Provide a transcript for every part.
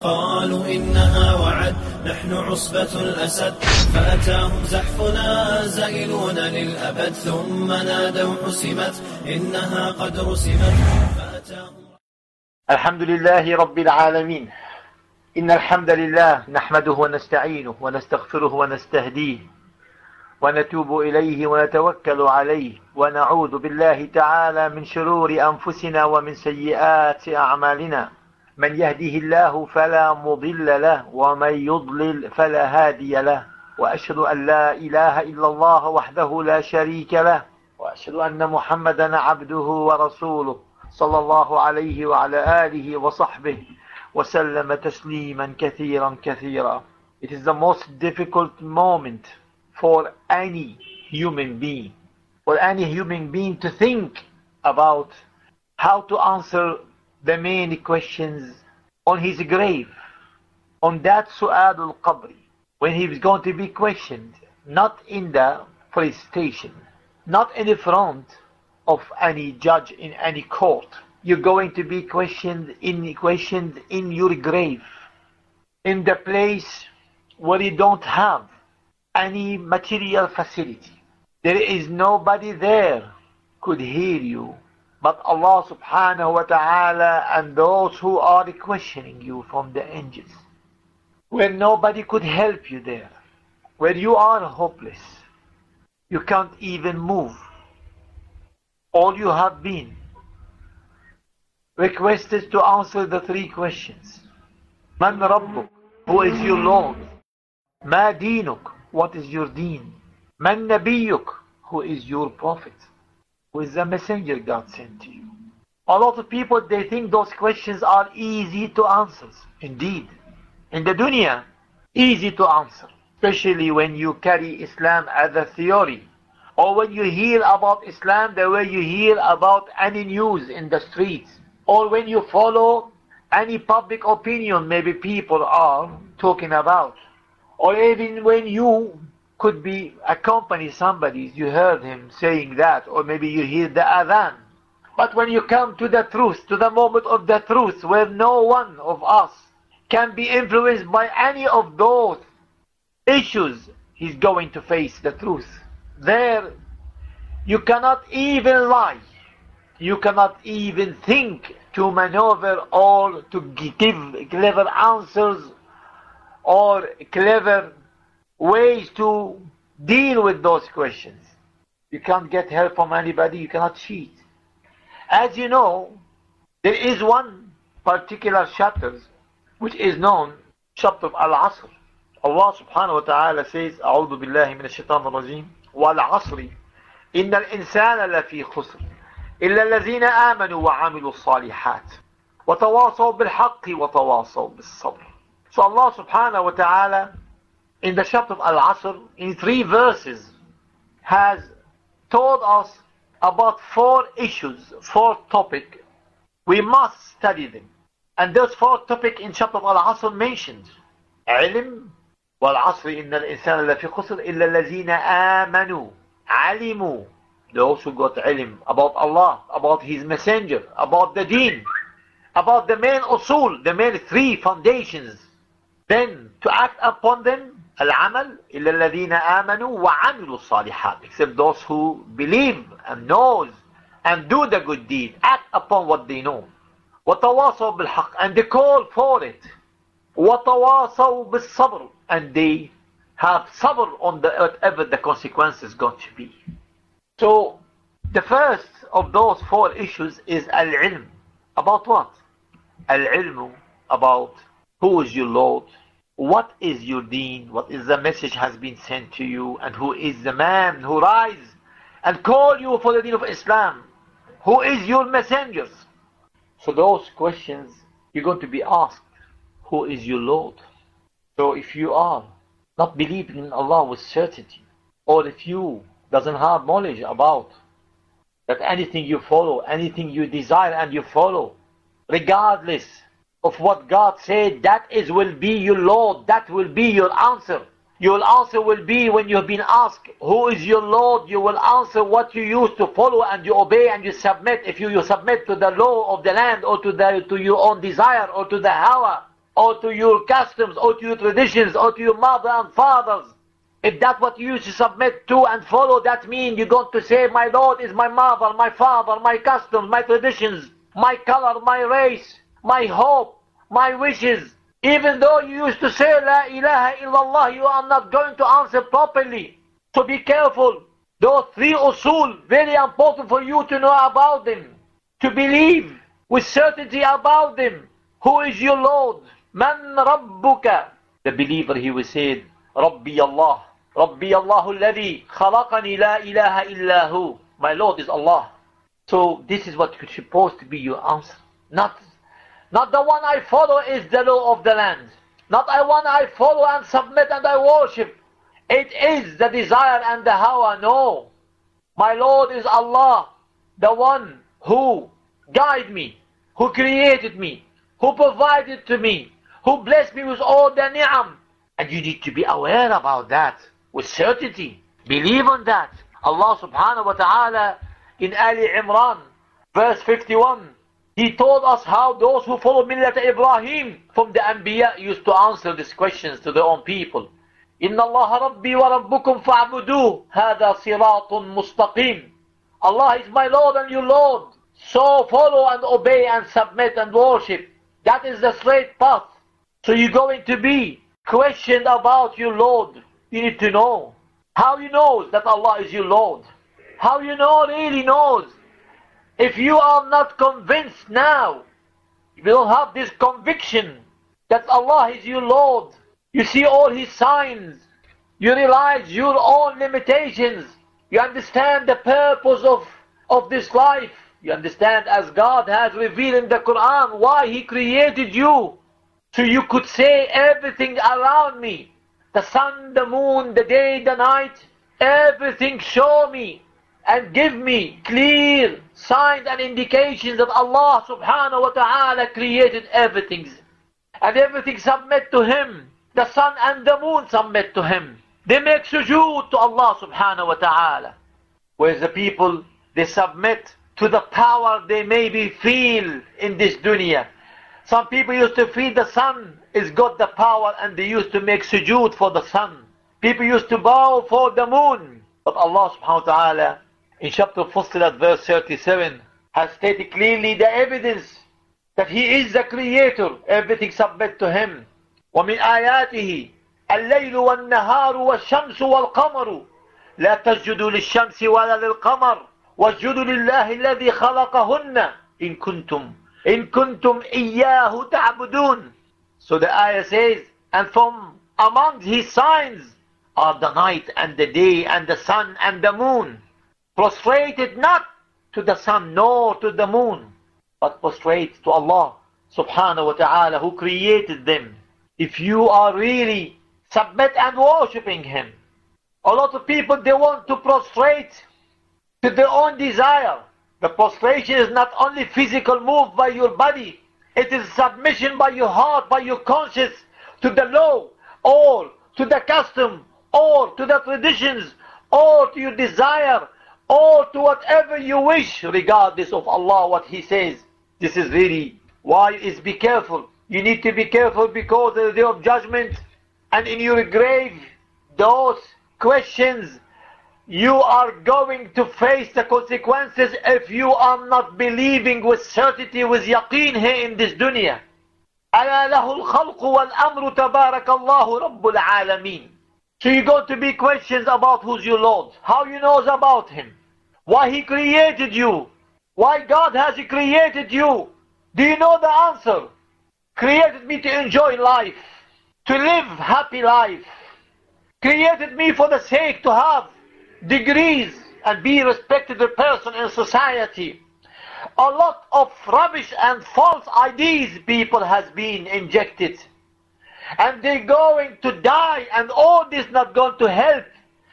قالوا إنها وعد نحن عصبة الأسد فأتاهم زحفنا زائلون للأبد ثم نادوا حسمت إنها قد رسمت فأتاهم. الحمد لله رب العالمين. إن الحمد لله نحمده ونستعينه ونستغفره ونستهديه ونتوب إليه ونتوكل عليه ونعوذ بالله تعالى من شرور أنفسنا ومن سيئات أعمالنا. من يهده الله فلا مضل له ومن يضلل فلا هادي له، وأشهد أن لا إله إلا الله وحده لا شريك له، وأشهد أن محمدا عبده ورسوله صلى الله عليه وعلى آله وصحبه وسلم تسليما كثيرا كثيرا. It is the most difficult moment for any human being to think about how to answer the main questions on his grave, on that Su'ad al-Qabri, when he is going to be questioned, not in the police station, not in the front of any judge in any court. You're going to be questioned in your grave, in the place where you don't have any material facility. There is nobody there could hear you but Allah subhanahu wa ta'ala and those who are questioning you from the angels. Where nobody could help you there, where you are hopeless, you can't even move. All you have been requested to answer the three questions. Man Rabbuk, who is your Lord? Ma Dinuk, what is your deen? Man Nabiyyuk, who is your prophet? Who is the messenger God sent to you? A lot of people, they think those questions are easy to answer. Indeed, in the dunya, easy to answer. Especially when you carry Islam as a theory. Or when you hear about Islam the way you hear about any news in the streets. Or when you follow any public opinion maybe people are talking about. Or even when you could be accompany somebody, you heard him saying that, or maybe you hear the adhan. But when you come to the truth, to the moment of the truth, where no one of us can be influenced by any of those issues, he's going to face the truth. There, you cannot even lie. You cannot even think to maneuver or to give clever answers or clever ways to deal with those questions. You can't get help from anybody, you cannot cheat. As you know, there is one particular chapter which is known, chapter of Al-Asr. Allah subhanahu wa ta'ala says, أعوذ بالله من الشيطان الرجيم والعصر إن الإنسان لفي خسر إلا الذين آمنوا وعملوا الصالحات وتواصوا بالحق وتواصوا بالصبر. So Allah subhanahu wa ta'ala in the chapter of Al-Asr, in 3 verses, has told us about 4 issues, 4 topics. We must study them. And those 4 topics in chapter of Al-Asr mentioned. علم والعصر إن الإنسان لفي خسر إلا الذين آمنوا علموا. Those who got ilm about Allah, about His Messenger, about the deen, about the main usul, the main 3 foundations. Then to act upon them, العمل إلا الذين آمنوا وعملوا الصالحات, except those who believe and knows and do the good deed, act upon what they know. وتواصوا بالحق, and they call for it. وتواصوا بالصبر, and they have sabr on whatever the consequence is going to be. So the first of those 4 issues is al-ilm. About what? Al-ilm, about who is your Lord, what is your deen, what is the message has been sent to you, and who is the man who rise and call you for the deen of Islam, who is your messengers. So those questions you're going to be asked. Who is your Lord? So if you are not believing in Allah with certainty, or if you doesn't have knowledge about that anything you follow, anything you desire and you follow, regardless of what God said, that will be your Lord, that will be your answer. Your answer will be, when you have been asked, who is your Lord? You will answer what you used to follow and you obey and you submit. If you submit to the law of the land or to your own desire or to the hawa, or to your customs, or to your traditions, or to your mother and fathers, if that's what you used to submit to and follow, that means you're going to say, my Lord is my mother, my father, my customs, my traditions, my color, my race, my hope, my wishes. Even though you used to say, La ilaha illallah, you are not going to answer properly. So be careful. Those three usul, very important for you to know about them, to believe with certainty about them. Who is your Lord? Man rabbuka? The believer, he will say, Rabbi Allah. Rabbi Allahu alladhi khalaqani la ilaha illahu. My Lord is Allah. So this is what is supposed to be your answer. Not the one I follow is the law of the land. Not the one I follow and submit and I worship. It is the desire and the hawa. No. My Lord is Allah, the one who guided me, who created me, who provided to me, who blessed me with all the ni'am. And you need to be aware about that with certainty. Believe on that. Allah subhanahu wa ta'ala in Ali Imran, verse 51, He told us how those who follow Millat Ibrahim from the Anbiya used to answer these questions to their own people. إِنَّ اللَّهَ رَبِّي وَرَبُّكُمْ فَاعْبُدُوهُ هَذَا صِرَاطٌ مُسْتَقِيمٌ. Allah is my Lord and your Lord. So follow and obey and submit and worship. That is the straight path. So you're going to be questioned about your Lord. You need to know. How you know that Allah is your Lord? How you know really knows? If you are not convinced now, you don't have this conviction that Allah is your Lord. You see all His signs. You realize your own limitations. You understand the purpose of this life. You understand as God has revealed in the Quran why He created you. So you could say everything around me. The sun, the moon, the day, the night. Everything show me and give me clear signs and indications that Allah subhanahu wa ta'ala created everything. And everything submit to Him. The sun and the moon submit to Him. They make sujood to Allah subhanahu wa ta'ala. Whereas the people, they submit to the power they maybe feel in this dunya. Some people used to feel the sun is got the power and they used to make sujood for the sun. People used to bow for the moon. But Allah subhanahu wa ta'ala in chapter Fussilat verse 37 has stated clearly the evidence that He is the creator. Everything submit to Him. وَمِنْ آيَاتِهِ اللَّيْلُ وَالنَّهَارُ وَالشَّمْسُ وَالْقَمَرُ لَا تَسْجُدُوا لِلشَّمْسِ وَلَا لِلْقَمَرِ وَاسْجُدُوا لِلَّهِ الَّذِي خَلَقَهُنَّ إِن كُنتُمْ إِيَّاهُ تَعْبُدُونَ. So the ayah says, and from among His signs are the night and the day and the sun and the moon. Prostrated not to the sun nor to the moon, but prostrate to Allah subhanahu wa ta'ala who created them. If you are really submit and worshipping Him. A lot of people, they want to prostrate to their own desire. The prostration is not only physical move by your body, it is submission by your heart, by your conscience to the law, or to the custom, or to the traditions, or to your desire, or to whatever you wish, regardless of Allah, what He says. This is really why is be careful. You need to be careful because of the day of judgment, and in your grave, those questions, you are going to face the consequences if you are not believing with certainty, with yaqeen here in this dunya. أَلَا لَهُ الْخَلْقُ وَالْأَمْرُ تَبَارَكَ اللَّهُ رَبُّ الْعَالَمِينَ. So you're going to be questions about who's your Lord, how you knows about Him, why He created you, why God has created you. Do you know the answer? Created me to enjoy life, to live happy life. Created me for the sake to have degrees and be a respected person in society. A lot of rubbish and false ideas people has been injected. And they're going to die, and all this not going to help.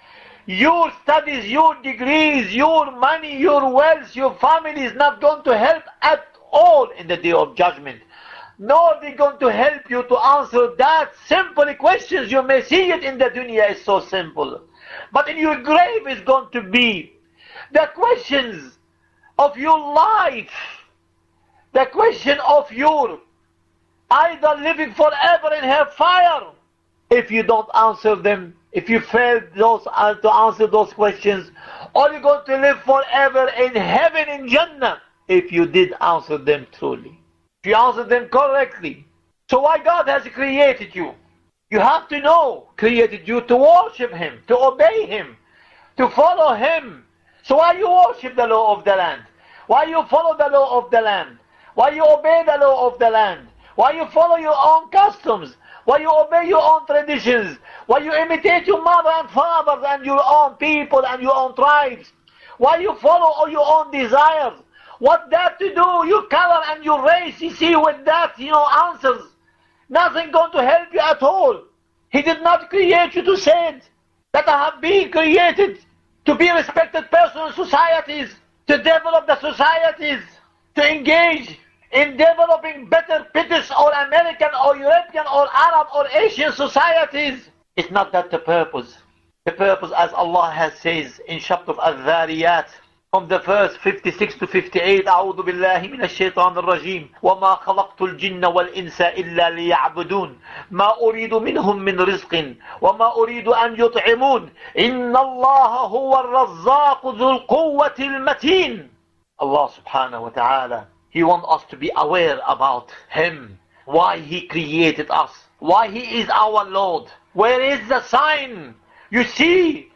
Your studies, your degrees, your money, your wealth, your family is not going to help at all in the day of judgment. Nor they're going to help you to answer that simple questions. You may see it in the dunya is so simple. But in your grave is going to be the questions of your life. The question of your either living forever in hellfire if you don't answer them, if you fail to answer those questions, or you're going to live forever in heaven in Jannah if you did answer them truly, if you answer them correctly. So why God has created you? You have to know, created you to worship Him, to obey Him, to follow Him. So why you worship the law of the land? Why you follow the law of the land? Why you obey the law of the land? Why you follow your own customs? Why you obey your own traditions? Why you imitate your mother and fathers and your own people and your own tribes? Why you follow all your own desires? What that to do? Your color and your race, you see, with that, answers. Nothing going to help you at all. He did not create you to say it. That I have been created to be a respected person in societies, to develop the societies, to engage in developing better British or American or European or Arab or Asian societies. It's not that the purpose. The purpose, as Allah has says in chapter of Al-Dhariyat, from the verse 56 to 58, أعوذ بالله من الشيطان الرجيم وما خلقت الجن والإنس إلا ليعبدون ما أريد منهم من رزق وما أريد أن يطعمون إن الله هو الرزاق ذو القوة المتين. Allah subhanahu wa ta'ala, He wants us to be aware about Him, why He created us, why He is our Lord. Where is the sign? You see,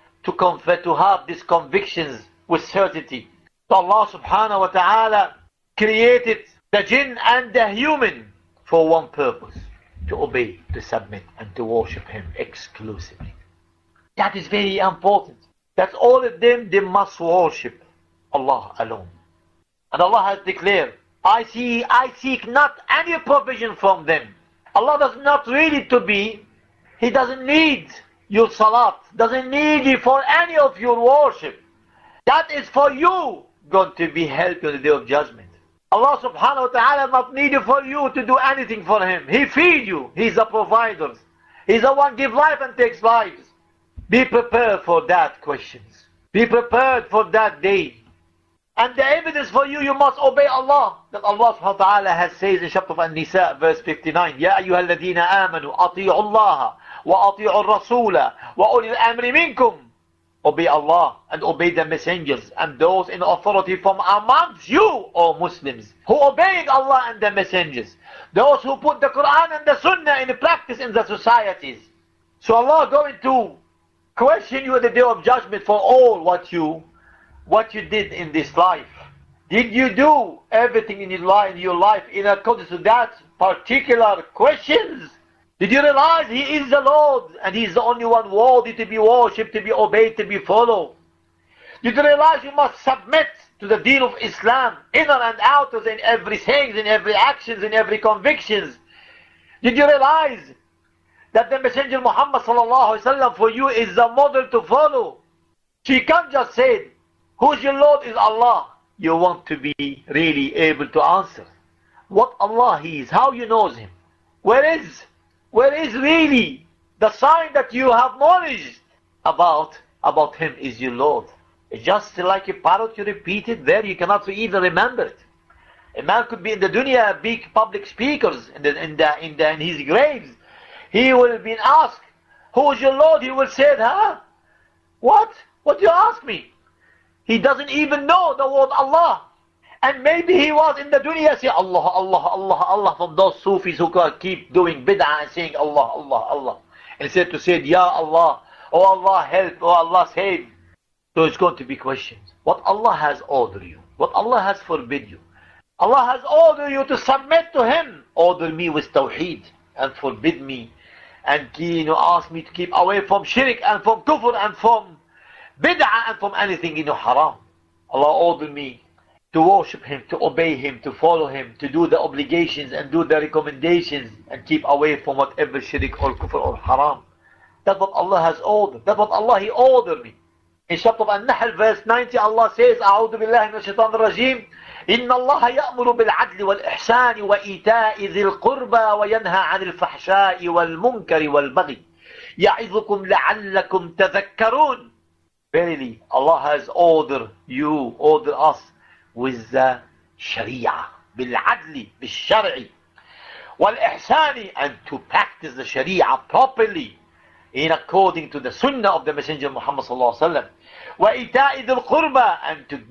to have these convictions with certainty. So Allah subhanahu wa ta'ala created the jinn and the human for one purpose, to obey, to submit, and to worship Him exclusively. That is very important. That all of them, they must worship Allah alone. And Allah has declared, I seek not any provision from them. Allah does not really to be, He doesn't need your salat, doesn't need you for any of your worship. That is for you going to be helped on the day of judgment. Allah subhanahu wa ta'ala not need for you to do anything for Him. He feeds you. He's the provider. He's the one gives life and takes lives. Be prepared for that questions. Be prepared for that day. And the evidence for you, you must obey Allah. That Allah subhanahu wa ta'ala has says in chapter of An-Nisa, verse 59, يَا أَيُّهَا الَّذِينَ آمَنُوا أَطِيعُوا اللَّهَ وَأَطِيعُوا الرَّسُولَ وَأُولِي الْأَمْرِ مِنْكُمْ. Obey Allah and obey the messengers and those in authority from amongst you, O Muslims, who obeying Allah and the messengers. Those who put the Quran and the Sunnah in practice in the societies. So Allah going to question you at the day of judgment for all what you did in this life. Did you do everything in your life in accordance to that particular questions? Did you realize He is the Lord and He is the only one worthy to be worshipped, to be obeyed, to be followed? Did you realize you must submit to the deen of Islam, inner and outer, in every saying, in every actions, in every convictions? Did you realize that the Messenger Muhammad sallallahu alaihi wasallam for you is the model to follow? So you can't just say, who's your Lord is Allah. You want to be really able to answer what Allah He is, how you know Him. Where is really the sign that you have knowledge about Him is your Lord? It's just like a parrot, you repeat it there, you cannot even remember it. A man could be in the dunya, big public speakers in his graves. He will be asked, who is your Lord? He will say, what? What do you ask me? He doesn't even know the word Allah. And maybe he was in the dunya say Allah, Allah, Allah, Allah, from those Sufis who keep doing bid'ah and saying Allah, Allah, Allah. Instead to say, Ya Allah, oh Allah help, oh Allah save. So it's going to be questions. What Allah has ordered you, what Allah has forbid you. Allah has ordered you to submit to Him. Order me with Tawheed and forbid me and ask me to keep away from shirk and from kufr and from bid'ah and from anything haram. Allah ordered me to worship Him, to obey Him, to follow Him, to do the obligations and do the recommendations and keep away from whatever shirk or kufr or haram. That's what Allah has ordered. That's what Allah He ordered me. In chapter An-Nahl verse 90 Allah says, أعوذ بالله من الشيطان الرجيم إن الله يأمر بالعدل والإحسان وإيتاء ذي القربى وينهى عن الفحشاء والمنكر والبغي يعظكم لعلكم تذكرون. Verily, Allah has ordered us with the Sharia, بالعدل, بالشرع, وَالْإِحْسَانِ, and to practice the Sharia properly in according to the Sunnah of the Messenger Muhammad sallallahu alaihi wasallam. وَإِيتَاءِ ذِي الْقُرْبَى, and to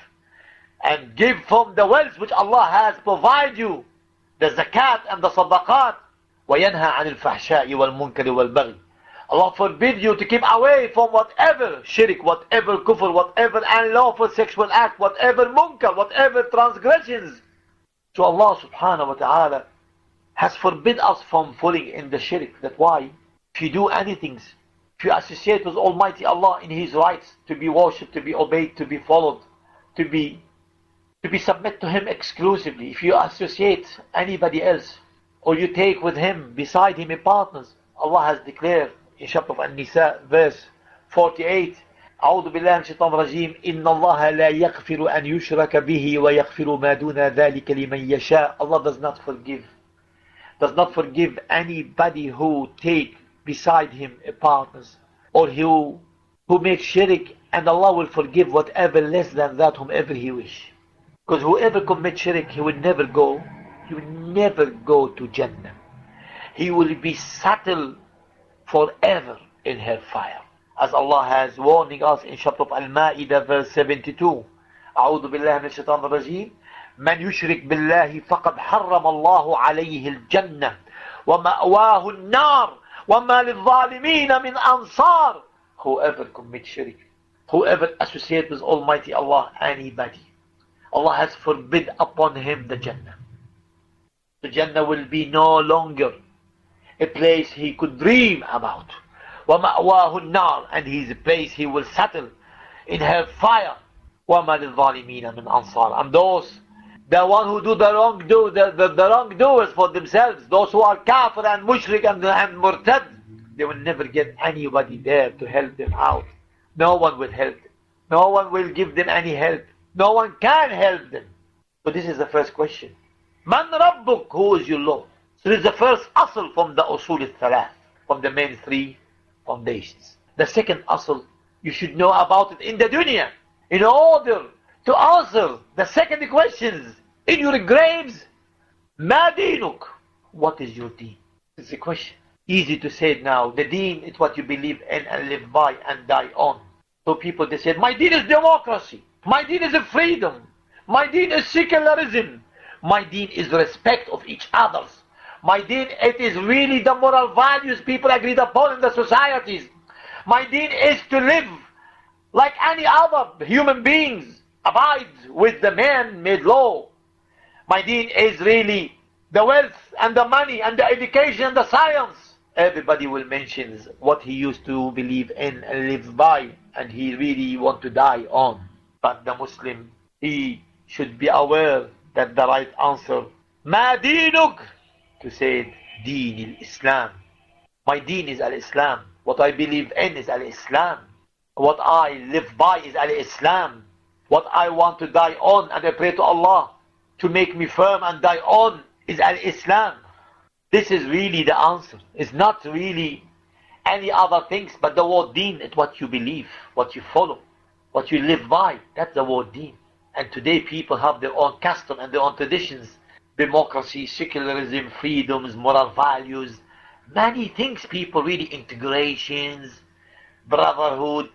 give from the wealth which Allah has provided you, the zakat and the sadaqat. وَيَنْهَى عَنِ الْفَحْشَاءِ وَالْمُنْكَرِ وَالْبَغْيِ, Allah forbid you to keep away from whatever shirk, whatever kufr, whatever unlawful sexual act, whatever munkar, whatever transgressions. So Allah subhanahu wa ta'ala has forbid us from falling in the shirk. That's why if you do anything, if you associate with Almighty Allah in His rights, to be worshipped, to be obeyed, to be followed, to be submit to Him exclusively, if you associate anybody else, or you take with Him, beside Him, partners, Allah has declared in chapter of An-Nisa, verse 48, أعوذ بالله من الشيطان الرجيم إن الله لا يغفر أن يشرك به ويغفر ما دون ذلك لمن يشاء. Allah does not forgive anybody who take beside Him a partners, or who makes shirk, and Allah will forgive whatever less than that whomever He wish. Because whoever commits shirk, he will never go to Jannah. He will be settled forever in hellfire. As Allah has warning us in chapter of Al-Ma'idah, verse 72. أعوذ بالله من الشيطان الرجيم من يشرك بالله فقد حرم الله عليه الجنة ومأواه النار وما للظالمين من أنصار. Whoever commits shirk, whoever associates with Almighty Allah, anybody, Allah has forbid upon him the Jannah. The Jannah will be no longer a place he could dream about. وَمَأْوَاهُ النَّارِ, and his place he will settle in hellfire. وَمَا لِلظَّالِمِينَ مِنْ أَنصَارٍ, and those, the one who do the wrongdoers for themselves, those who are kafir and mushrik and murtad, they will never get anybody there to help them out. No one will help them. No one will give them any help. No one can help them. So this is the first question. Man Rabbuk, who is your Lord? So this is the first asl from the usul al-thalath, from the main three foundations. The second asl, you should know about it in the dunya, in order to answer the second questions in your graves. Ma dinuk, what is your deen? It's a question. Easy to say it now. The deen is what you believe in and live by and die on. So people, they said, my deen is democracy. My deen is freedom. My deen is secularism. My deen is respect of each other. My deen, it is really the moral values people agreed upon in the societies. My deen is to live like any other human beings, abide with the man-made law. My deen is really the wealth and the money and the education and the science. Everybody will mention what he used to believe in and live by, and he really want to die on. But the Muslim, he should be aware that the right answer, Ma dinuk, to say Deen al-Islam. My deen is al-Islam. What I believe in is al-Islam. What I live by is al-Islam. What I want to die on, and I pray to Allah to make me firm and die on, is al-Islam. This is really the answer. It's not really any other things, but the word deen is what you believe, what you follow, what you live by. That's the word deen. And today people have their own custom and their own traditions. Democracy, secularism, freedoms, moral values. Many things people really, integrations, brotherhood,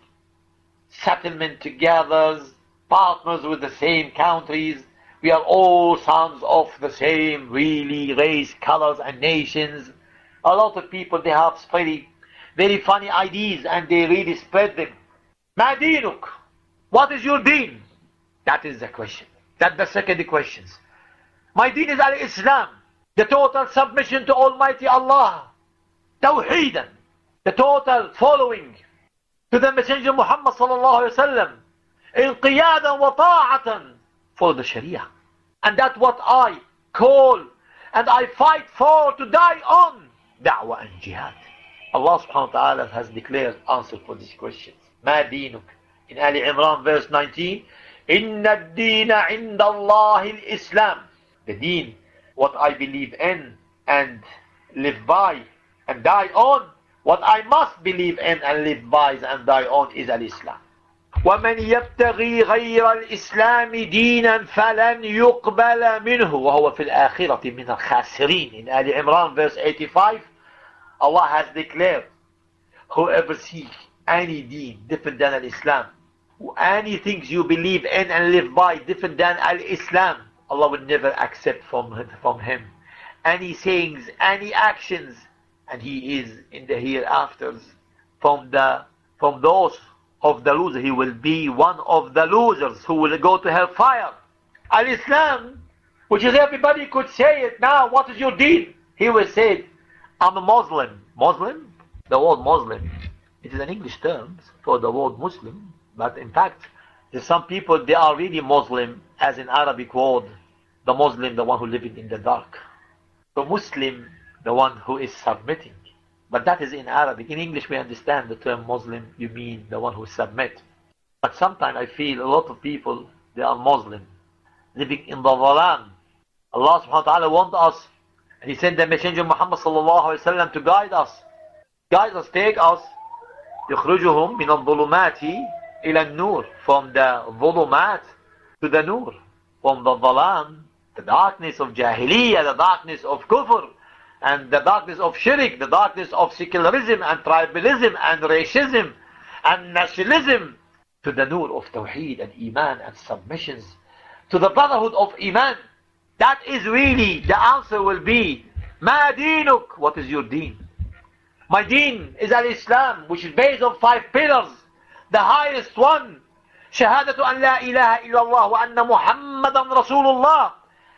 settlement together, partners with the same countries. We are all sons of the same, really, race, colors, and nations. A lot of people, they have very, very funny ideas, and they really spread them. Ma dinuk, what is your deen? That is the question. That's the second question. My deen is al-Islam, the total submission to Almighty Allah, tawheedan, the total following to the Messenger Muhammad sallallahu alaihi wasallam, inqiyadan wa ta'atan, for the Sharia. And that's what I call and I fight for, to die on, da'wah and jihad. Allah subhanahu wa ta'ala has declared answer for these questions. Ma dinuk. In Ali Imran verse 19, Inna ad-deena inda Allah al-Islam. The deen, what I believe in and live by and die on, what I must believe in and live by and die on, is al-Islam. ومن يبتغي غير الإسلام دينا فلن يقبل منه وهو في الآخرة من الخاسرين. In Ali Imran verse 85, Allah has declared, whoever seeks any deen different than Al-Islam, any things you believe in and live by different than Al-Islam, Allah will never accept from him any sayings, any actions, and he is in the hereafters from those of the loser. He will be one of the losers who will go to hellfire. Al-Islam, which is everybody could say it now, what is your deen? He will say, I'm a Muslim. Muslim? The word Muslim, it is an English term for the word Muslim, but in fact, there's some people, they are really Muslim, as in Arabic word, the Muslim, the one who living in the dark. The Muslim, the one who is submitting. But that is in Arabic. In English, we understand the term Muslim, you mean the one who submit. But sometimes I feel a lot of people, they are Muslim, living in the dhalam. Allah subhanahu wa ta'ala wants us, and He sent the Messenger Muhammad sallallahu alayhi wa sallam to guide us. Guide us, take us, يخرجهم من الظلمات إلى النور, from the ظلمات to the nur, from the dhalam, the darkness of jahiliyyah, the darkness of kufr, and the darkness of shirk, the darkness of secularism and tribalism and racism and nationalism, to the nur of tawheed and iman and submissions, to the brotherhood of iman. That is really, the answer will be, ma deenuk, what is your deen? My deen is al-Islam, which is based on 5 pillars. The highest one, shahadatu an la ilaha illallah wa anna muhammadan rasulullah.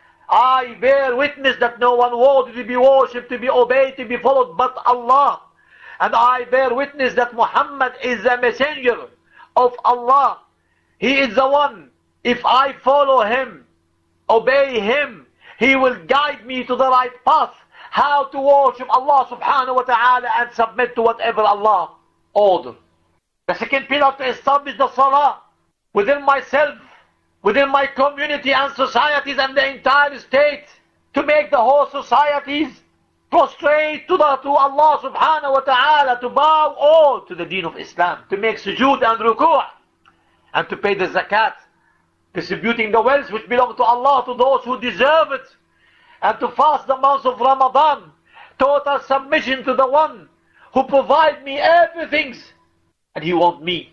I bear witness that no one worthy to be worshipped, to be obeyed, to be followed but Allah. And I bear witness that Muhammad is the messenger of Allah. He is the one, if I follow him, obey him, he will guide me to the right path, how to worship Allah subhanahu wa ta'ala and submit to whatever Allah order. The second pillar, to establish the salah within myself, within my community and societies and the entire state, to make the whole societies prostrate to Allah subhanahu wa ta'ala, to bow all to the deen of Islam, to make sujood and ruku', and to pay the zakat, distributing the wealth which belong to Allah to those who deserve it, and to fast the month of Ramadan, total submission to the one who provide me everything. And He wants me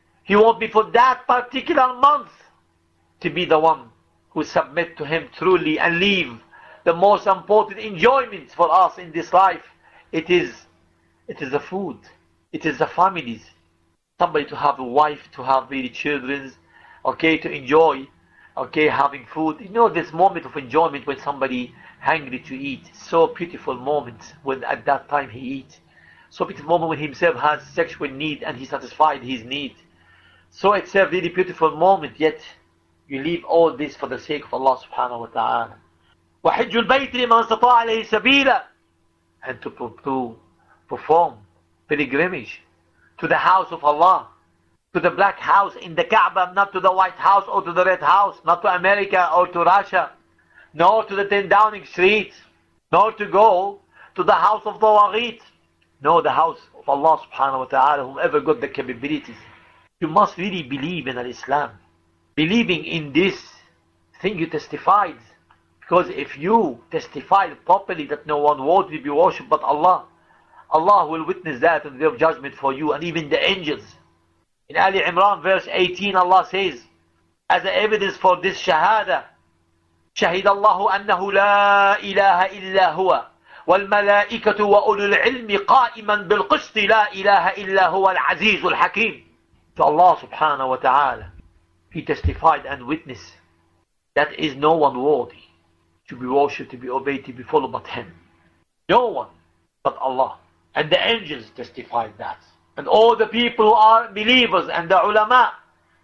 for that particular month to be the one who submit to Him truly and leave the most important enjoyments for us in this life. It is the food, it is the families, somebody to have a wife, to have really children, okay, to enjoy, okay, having food. You know, this moment of enjoyment when somebody hungry to eat, so beautiful moment when at that time he eats. So beautiful moment when himself has sexual need and he satisfied his need. So it's a really beautiful moment, yet you leave all this for the sake of Allah subhanahu wa ta'ala. وَحِجُّ الْبَيْتِ لِمَنْ اسْتَطَاعَ إِلَيْهِ سَبِيلًا, and to perform pilgrimage to the house of Allah, to the black house in the Kaaba, not to the white house or to the red house, not to America or to Russia, nor to the 10 Downing Street, nor to go to the house of the Waghit. No, the house of Allah subhanahu wa ta'ala, whoever got the capabilities. You must really believe in Islam. Believing in this thing you testified. Because if you testified properly that no one worthy to be worshipped but Allah, Allah will witness that in their judgment for you, and even the angels. In Ali Imran verse 18, Allah says, as evidence for this shahada, شهد الله أنه لا إله إلا هو والملائكة وأولو العلم قائما بالقسط لا إله إلا هو العزيز الحكيم. To Allah subhanahu wa ta'ala, He testified and witnessed that is no one worthy to be worshipped, to be obeyed, to be followed but Him. No one but Allah. And the angels testified that. And all the people who are believers and the ulama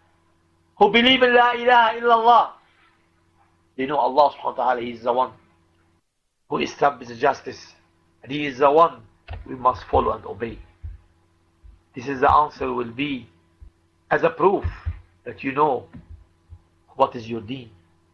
who believe in La ilaha illallah, they know Allah subhanahu wa ta'ala, He is the one who establishes justice. And He is the one we must follow and obey. This is the answer will be as a proof that you know what is your deen.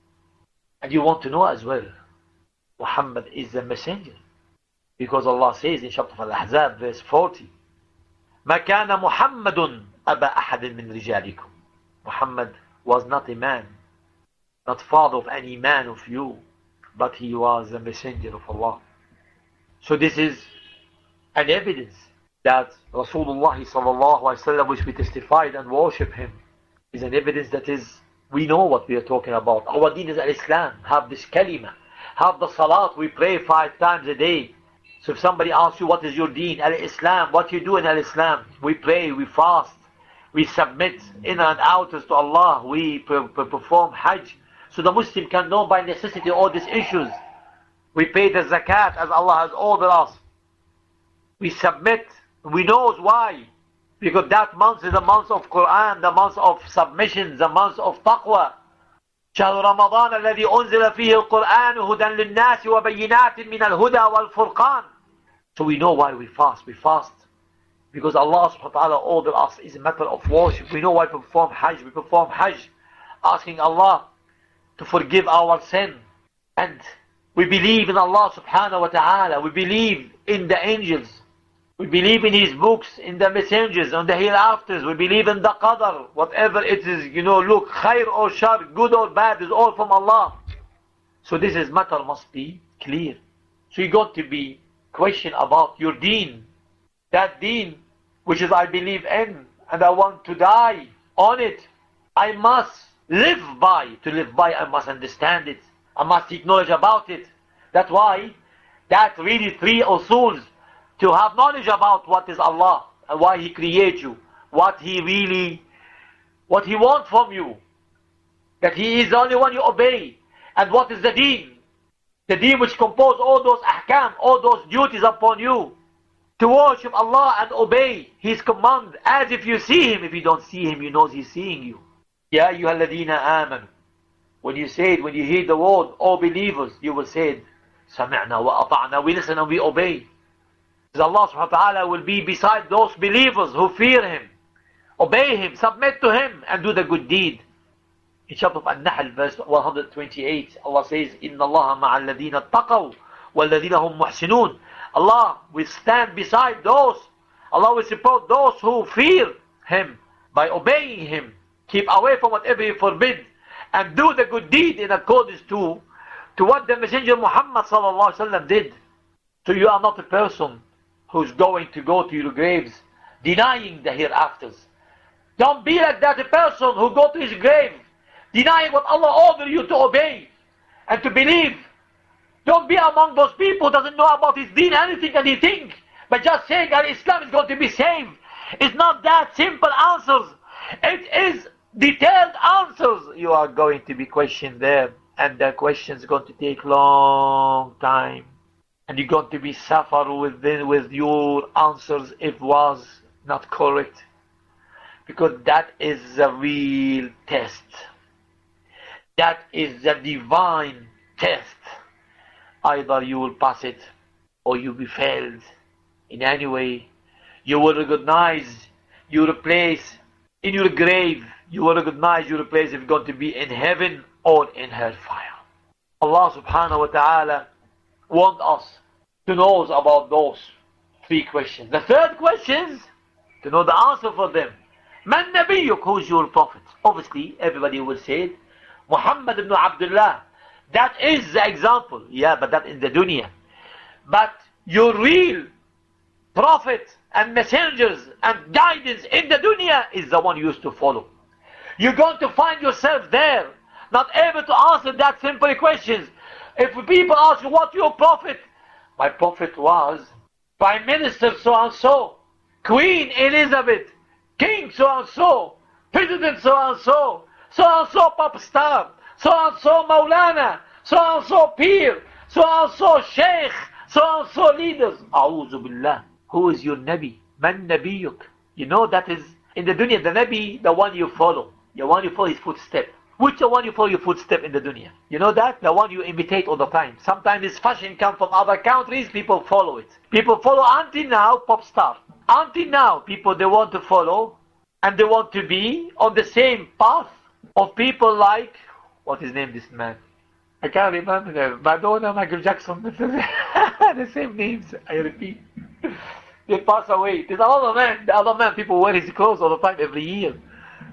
And you want to know as well, Muhammad is the messenger. Because Allah says in chapter Al-Ahzab verse 40, ما كان محمد أبا أحد من رجالكم Muhammad was not a man, not father of any man of you, but he was a messenger of Allah. So this is an evidence that Rasulullah sallallahu alaihi wasallam, which we testified and worship him, is an evidence that is, we know what we are talking about. Our deen is al-Islam. Have this kalima, have the salat. We pray 5 times a day. So if somebody asks you what is your deen, al-Islam, what you do in al-Islam, we pray, we fast, we submit in and out to Allah, we perform Hajj. So the Muslim can know by necessity all these issues. We pay the zakat as Allah has ordered us. We submit. We know why. Because that month is the month of Quran, the month of submission, the month of taqwa. شهر رمضان الذي أنزل فيه القرآن هدى للناس وبينات من الهدى والفرقان. So we know why we fast. We fast because Allah subhanahu wa ta'ala ordered us. It's a matter of worship. We know why we perform Hajj. We perform Hajj asking Allah to forgive our sin. And we believe in Allah subhanahu wa ta'ala. We believe in the angels. We believe in His books, in the messengers, on the hereafters. We believe in the qadr. Whatever it is, look, khair or shar, good or bad, is all from Allah. So this is matter must be clear. So you're going to be questioned about your deen. That deen, which is I believe in, and I want to die on it. I must live by. To live by, I must understand it. I must seek knowledge about it. That's why, that really 3 usuls. To have knowledge about what is Allah and why He created you, what He wants from you, that He is the only one you obey, and what is the deen which compose all those ahkam, all those duties upon you, to worship Allah and obey His command as if you see Him. If you don't see Him, you know He's seeing you. Ya ayyuhalladhina amanu. When you hear the word, all believers, you will say, Sami'na wa ata'na, we listen and we obey. Allah subhanahu wa ta'ala will be beside those believers who fear Him, obey Him, submit to Him, and do the good deed. In chapter of An-Nahl, verse 128, Allah says, Inna Allah ma'al ladina taqaw, wal ladina hum muhsinun. Allah will stand beside those, Allah will support those who fear Him by obeying Him, keep away from whatever He forbid, and do the good deed in accordance to what the Messenger Muhammad sallallahu alaihi wasallam did. So you are not a person who's going to go to your graves denying the hereafters. Don't be like that, a person who go to his grave denying what Allah ordered you to obey and to believe. Don't be among those people who doesn't know about his deen, anything and he think, but just saying that Islam is going to be saved. It's not that simple answers. It is detailed answers. You are going to be questioned there, and the question is going to take long time. And you're going to be suffer with your answers if was not correct. Because that is the real test. That is the divine test. Either you will pass it or you will be failed. In any way, you will recognize your place in your grave. You will recognize your place if you're going to be in heaven or in hellfire. Allah subhanahu wa ta'ala want us to know about those 3 questions. The third question is to know the answer for them. Man Nabiyyuk, who is your prophet? Obviously, everybody will say Muhammad ibn Abdullah. That is the example. Yeah, but that in the dunya. But your real prophet and messengers and guidance in the dunya is the one you used to follow. You're going to find yourself there, not able to answer that simple questions. If people ask you, what your prophet? My prophet was Prime Minister so-and-so, Queen Elizabeth, King so-and-so, President so-and-so, so-and-so pop star, so-and-so Maulana, so-and-so Peer, so-and-so Sheikh, so-and-so leaders. A'udhu billah. Who is your Nabi? Man Nabiyyuk. You know that is, in the dunya, the Nabi, the one you follow. The one you follow his footstep. Which one you follow your footstep in the dunya? You know that? The one you imitate all the time. Sometimes this fashion comes from other countries, people follow it. People follow until now pop star. Until now, people they want to follow and they want to be on the same path of people like, what is name this man? I can't remember them. Madonna, Michael Jackson, the same names, I repeat. They pass away. There's another man, the other man, people wear his clothes all the time every year.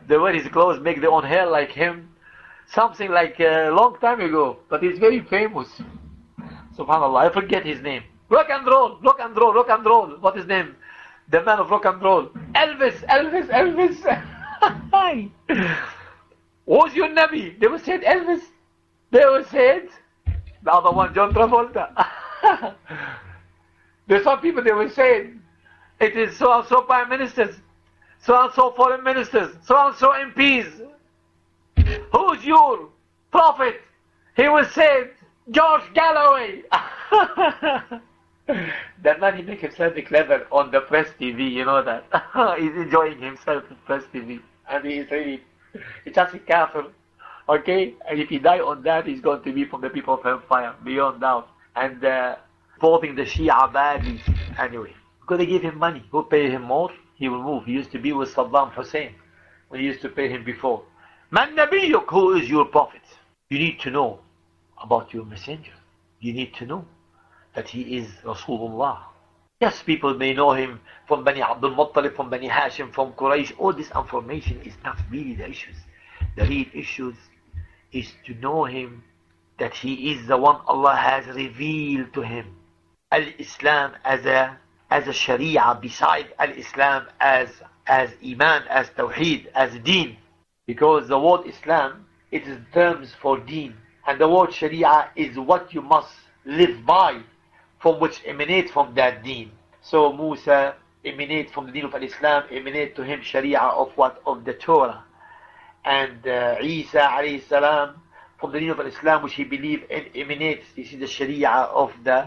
They wear his clothes, make their own hair like him. Something like a long time ago, but he's very famous. Subhanallah, I forget his name. Rock and roll, rock and roll, rock and roll. What is his name? The man of rock and roll. Elvis, Elvis, Elvis. Who's your Nabi? They were said Elvis. They were said the other one, John Travolta. There's some people they were saying it is so and so prime ministers, so and so foreign ministers, so and so MPs. Who's your prophet? He was said George Galloway. That man, he makes himself clever on the press TV, you know that. He's enjoying himself on press TV. And he is really, he's just a kafir. Okay? And if he die on that, he's going to be from the people of hellfire, beyond doubt. And supporting the Shia badly. Anyway, because they give him money. Who pay him more? He will move. He used to be with Saddam Hussein. We used to pay him before. Man Nabiyyuk, who is your prophet? You need to know about your messenger. You need to know that he is Rasulullah. Yes, people may know him from Bani Abdul Muttalib, from Bani Hashim, from Quraysh. All this information is not really the issues. The real issues is to know him, that he is the one Allah has revealed to him. Al-Islam as a Sharia, beside Al-Islam as Iman, as Tawheed, as Deen. Because the word Islam, it is terms for Deen. And the word Sharia is what you must live by, from which emanates from that Deen. So Musa emanates from the Deen of Islam, emanate to him Sharia of what? Of the Torah. And Isa alayhi salam, from the Deen of Islam, which he believed in, emanates, this is the Sharia of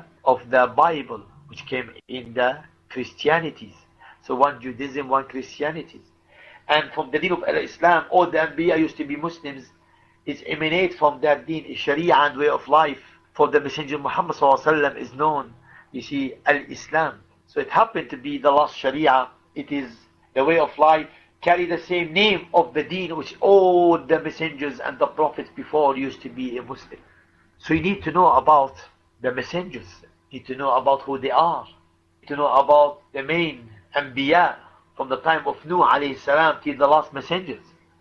the Bible, which came in the Christianities. So one Judaism, one Christianity. And from the Deen of Islam, all the Anbiya used to be Muslims, is emanate from that Deen, Sharia and way of life. For the Messenger Muhammad ﷺ is known, you see, Al-Islam. So it happened to be the last Sharia. It is the way of life, carry the same name of the Deen, which all the messengers and the prophets before used to be a Muslim. So you need to know about the messengers. You need to know about who they are. You need to know about the main Anbiya, from the time of Nuh alayhi salam till the last messengers.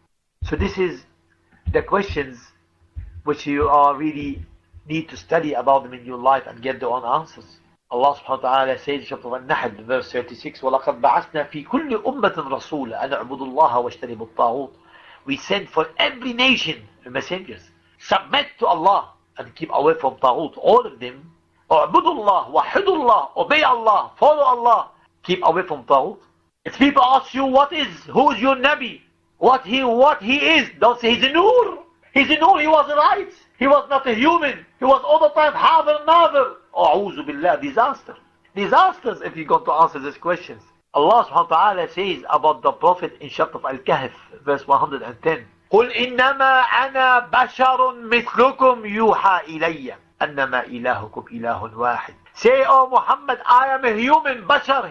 So this is the questions which you are really need to study about them in your life and get their own answers. Allah subhanahu wa ta'ala says in chapter An-Nahl, verse 36, وَلَقَدْ بَعَثْنَا فِي كُلِّ أُمَّةٍ رَسُولًا أَنْ اعْبُدُوا اللَّهَ وَاجْتَنِبُوا الطَّاغُوتَ. We send for every nation messengers. Submit to Allah and keep away from Taghut. All of them. اعْبُدُوا اللَّهَ وَحِدُوا اللَّهَ. Obey Allah. Follow Allah. Keep away from Taghut. If people ask you who is your Nabi, what he is, don't say he's a Nur. He's a Nur, he was right. He was not a human. He was all the time Hadir Nadir. A'udhu Billah, disaster. Disasters if you're going to answer these questions. Allah subhanahu wa ta'ala says about the Prophet in chapter of Al-Kahf, verse 110. قُلْ إِنَّمَا أَنَا بَشَرٌ مِثْلُكُمْ يُوحَى إِلَيَّ أَنَّمَا إِلَهُكُمْ إِلَهٌ وَاحِدٌ. Say, oh Muhammad, I am a human,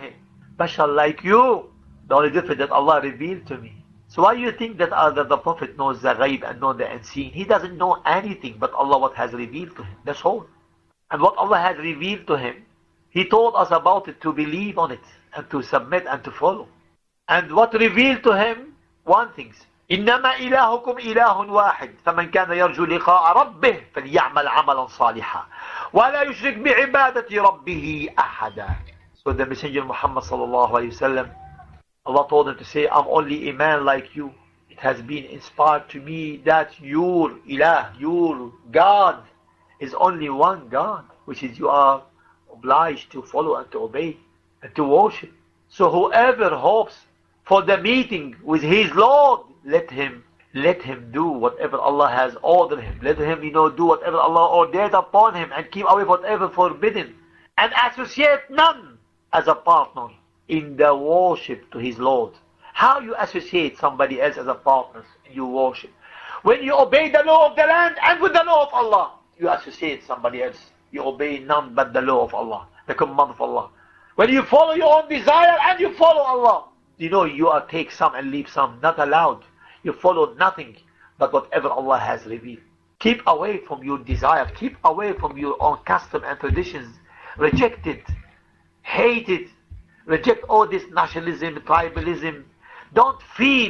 Bashar like you. The only difference that Allah revealed to me. So why do you think that the Prophet knows the ghaib and knows the unseen? He doesn't know anything but Allah what has revealed to him. That's all. And what Allah has revealed to him, He told us about it to believe on it and to submit and to follow. And what revealed to him? One thing. إنما إلهكم إله واحد فمن كان يرجو لقاء ربه فليعمل عملا صالحا ولا يشرك بعبادة ربه أحدا. So the Messenger Muhammad sallallahu alayhi wasallam, Allah told him to say, I'm only a man like you. It has been inspired to me that your ilah, your God, is only one God, which is you are obliged to follow and to obey and to worship. So whoever hopes for the meeting with his Lord, let him do whatever Allah has ordered him. Let him, do whatever Allah ordered upon him and keep away whatever forbidden. And associate none as a partner in the worship to his Lord. How you associate somebody else as a partner in your worship? When you obey the law of the land and with the law of Allah, you associate somebody else. You obey none but the law of Allah, the command of Allah. When you follow your own desire and you follow Allah, you are take some and leave some. Not allowed. You follow nothing but whatever Allah has revealed. Keep away from your desire. Keep away from your own custom and traditions. Reject it. Hate it. Reject all this nationalism, tribalism. Don't feel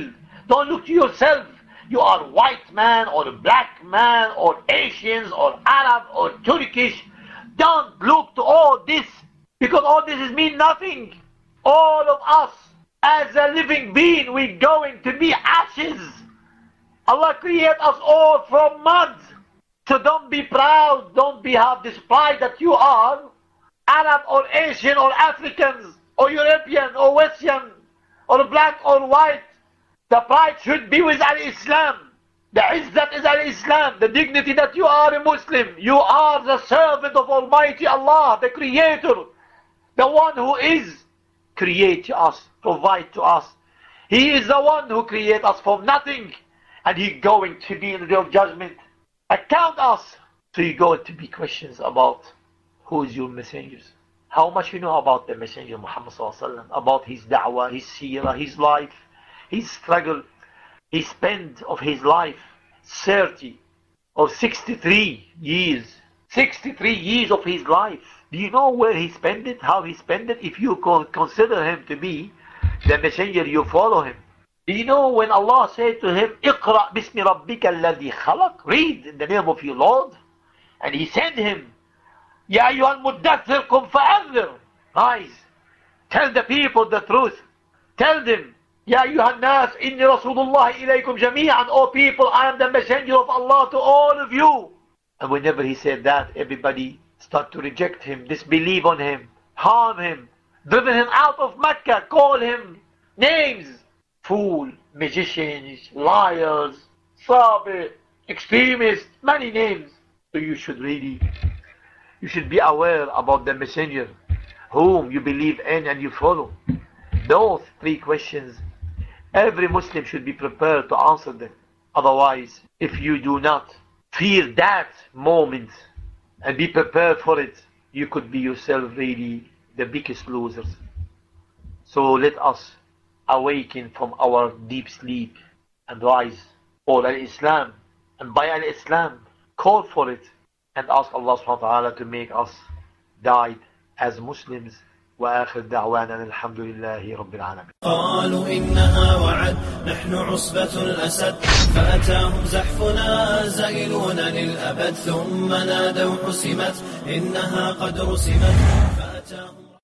Don't look to yourself. You are white man or black man or Asians or Arab or Turkish. Don't look to all this, because all this mean nothing. All of us as a living being, we're going to be ashes. Allah created us all from mud. So don't be proud, don't have this pride that you are Arab or Asian or Africans or European or Western or black or white. The pride should be with Al-Islam. The izzat is Al-Islam. The dignity that you are a Muslim. You are the servant of Almighty Allah, the Creator. The one who is create us, provide to us. He is the one who created us from nothing. And He's going to be in the day of judgment. Account us. So you're going to be questions about who is your messengers. How much you know about the messenger Muhammad sallallahu alaihi wasallam, about his da'wah, his seerah, his life, his struggle. He spent of his life 30 or 63 years. 63 years of his life. Do you know where he spent it? How he spent it? If you consider him to be the messenger, you follow him. Do you know when Allah said to him, اقرأ باسم ربك الذي خلق, read in the name of your Lord, and he said him, يا أيها المدثر قم فأنذر, rise, tell the people the truth, tell them, يا أيها الناس إني رسول الله إليكم جميعا, O people, I am the messenger of Allah to all of you. And whenever he said that, everybody started to reject him, disbelieve on him, harm him, driven him out of Mecca, call him names. Fool, magicians, liars, sabi, extremists, many names. So you should be aware about the messenger whom you believe in and you follow. Those 3 questions, every Muslim should be prepared to answer them. Otherwise, if you do not fear that moment and be prepared for it, you could be yourself really the biggest losers. So let us awaken from our deep sleep and rise for Al-Islam, and by Al-Islam call for it and ask Allah subhanahu wa ta'ala to make us die as Muslims. وآخر دعوانا الحمد لله رب العالمين. قالوا إنها وعد نحن عصبة الأسد فأتاهم زحفنا زائلون للأبد ثم نادوا حسمت إنها قد رسمت فأتاهم